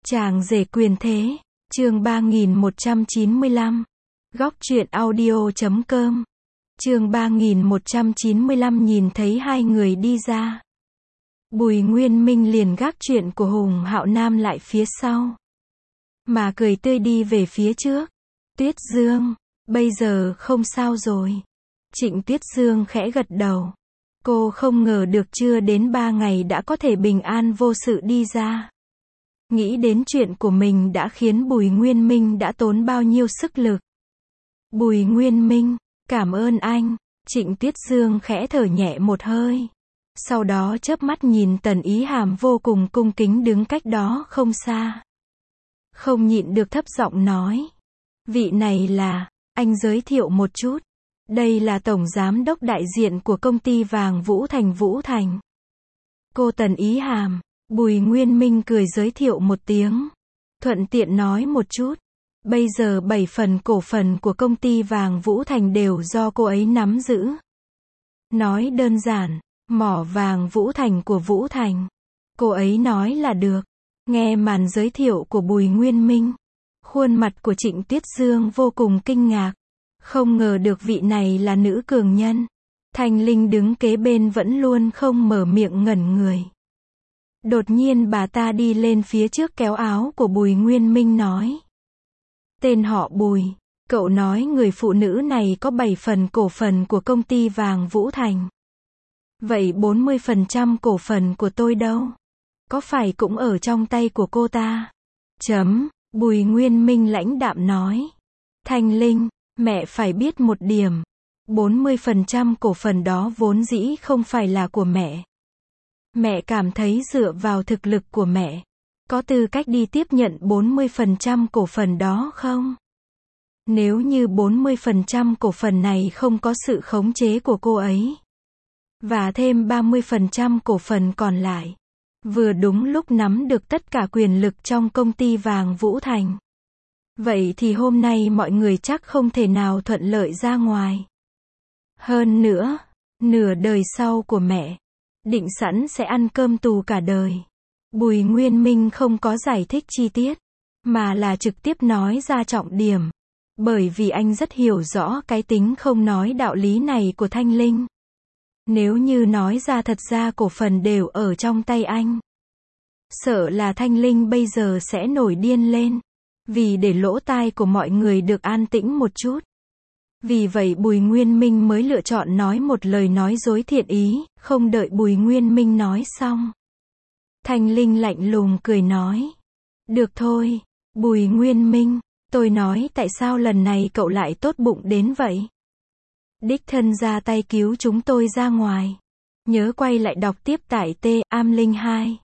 Chàng rể quyền thế, chương 3195. Góc truyện audio.com. Chương 3195 nhìn thấy hai người đi ra. Bùi Nguyên Minh liền gác chuyện của Hùng Hạo Nam lại phía sau, mà cười tươi đi về phía trước. Tuyết Dương, bây giờ không sao rồi. Trịnh Tuyết Dương khẽ gật đầu. Cô không ngờ được chưa đến 3 ngày đã có thể bình an vô sự đi ra. Nghĩ đến chuyện của mình đã khiến Bùi Nguyên Minh đã tốn bao nhiêu sức lực. Bùi Nguyên Minh, cảm ơn anh. Trịnh Tuyết Dương khẽ thở nhẹ một hơi. Sau đó chớp mắt nhìn Tần Ý Hàm vô cùng cung kính đứng cách đó không xa. Không nhịn được thấp giọng nói. Vị này là, anh giới thiệu một chút. Đây là tổng giám đốc đại diện của công ty vàng Vũ Thành. Cô Tần Ý Hàm. Bùi Nguyên Minh cười giới thiệu một tiếng. Thuận tiện nói một chút. Bây giờ 7 phần cổ phần của công ty vàng Vũ Thành đều do cô ấy nắm giữ. Nói đơn giản, mỏ vàng Vũ Thành của Vũ Thành. Cô ấy nói là được. Nghe màn giới thiệu của Bùi Nguyên Minh, khuôn mặt của Trịnh Tuyết Dương vô cùng kinh ngạc. Không ngờ được vị này là nữ cường nhân. Thanh Linh đứng kế bên vẫn luôn không mở miệng ngẩn người. Đột nhiên bà ta đi lên phía trước kéo áo của Bùi Nguyên Minh nói. Tên họ Bùi, cậu nói người phụ nữ này có 7 phần cổ phần của công ty vàng Vũ Thành. Vậy 40% cổ phần của tôi đâu? Có phải cũng ở trong tay của cô ta? Bùi Nguyên Minh lãnh đạm nói. Thanh Linh, mẹ phải biết một điểm. 40% cổ phần đó vốn dĩ không phải là của mẹ. Mẹ cảm thấy dựa vào thực lực của mẹ, có tư cách đi tiếp nhận 40% cổ phần đó không? Nếu như 40% cổ phần này không có sự khống chế của cô ấy, và thêm 30% cổ phần còn lại, vừa đúng lúc nắm được tất cả quyền lực trong công ty vàng Vũ Thành. Vậy thì hôm nay mọi người chắc không thể nào thuận lợi ra ngoài. Hơn nữa, nửa đời sau của mẹ định sẵn sẽ ăn cơm tù cả đời. Bùi Nguyên Minh không có giải thích chi tiết, mà là trực tiếp nói ra trọng điểm. Bởi vì anh rất hiểu rõ cái tính không nói đạo lý này của Thanh Linh. Nếu như nói ra thật ra cổ phần đều ở trong tay anh, sợ là Thanh Linh bây giờ sẽ nổi điên lên. Vì để lỗ tai của mọi người được an tĩnh một chút. Vì vậy Bùi Nguyên Minh mới lựa chọn nói một lời nói dối thiện ý, không đợi Bùi Nguyên Minh nói xong. Thanh Linh lạnh lùng cười nói. Được thôi, Bùi Nguyên Minh, tôi nói tại sao lần này cậu lại tốt bụng đến vậy? Đích thân ra tay cứu chúng tôi ra ngoài. Nhớ quay lại đọc tiếp tại T-Am02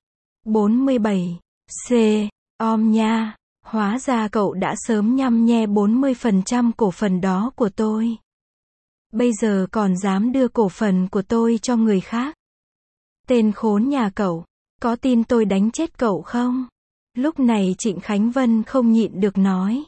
47 C. Om nha. Hóa ra cậu đã sớm nhăm nhe 40% cổ phần đó của tôi. Bây giờ còn dám đưa cổ phần của tôi cho người khác. Tên khốn nhà cậu, có tin tôi đánh chết cậu không? Lúc này Trịnh Khánh Vân không nhịn được nói.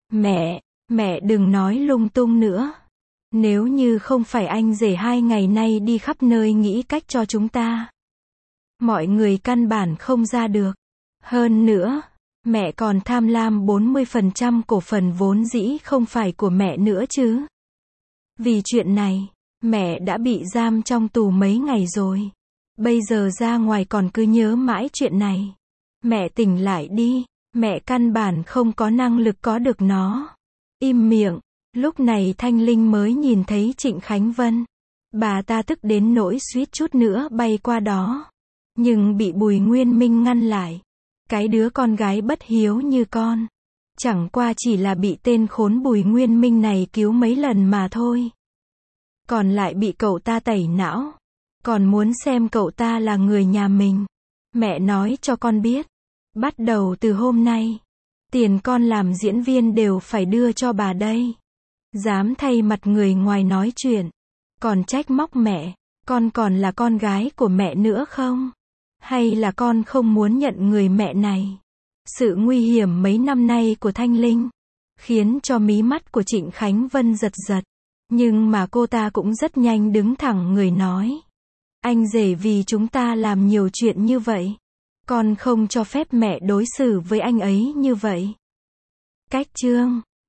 Mẹ đừng nói lung tung nữa. Nếu như không phải anh rể 2 ngày nay đi khắp nơi nghĩ cách cho chúng ta, mọi người căn bản không ra được. Hơn nữa, mẹ còn tham lam 40% cổ phần vốn dĩ không phải của mẹ nữa chứ. Vì chuyện này, mẹ đã bị giam trong tù mấy ngày rồi. Bây giờ ra ngoài còn cứ nhớ mãi chuyện này. Mẹ tỉnh lại đi, mẹ căn bản không có năng lực có được nó. Im miệng. Lúc này Thanh Linh mới nhìn thấy Trịnh Khánh Vân. Bà ta tức đến nỗi suýt chút nữa bay qua đó. Nhưng bị Bùi Nguyên Minh ngăn lại. Cái đứa con gái bất hiếu như con. Chẳng qua chỉ là bị tên khốn Bùi Nguyên Minh này cứu mấy lần mà thôi. Còn lại bị cậu ta tẩy não. Còn muốn xem cậu ta là người nhà mình. Mẹ nói cho con biết. Bắt đầu từ hôm nay, tiền con làm diễn viên đều phải đưa cho bà đây. Dám thay mặt người ngoài nói chuyện. Còn trách móc mẹ. Con còn là con gái của mẹ nữa không? Hay là con không muốn nhận người mẹ này? Sự nguy hiểm mấy năm nay của Thanh Linh khiến cho mí mắt của Trịnh Khánh Vân giật giật. Nhưng mà cô ta cũng rất nhanh đứng thẳng người nói. Anh rể vì chúng ta làm nhiều chuyện như vậy. Con không cho phép mẹ đối xử với anh ấy như vậy. Cách chương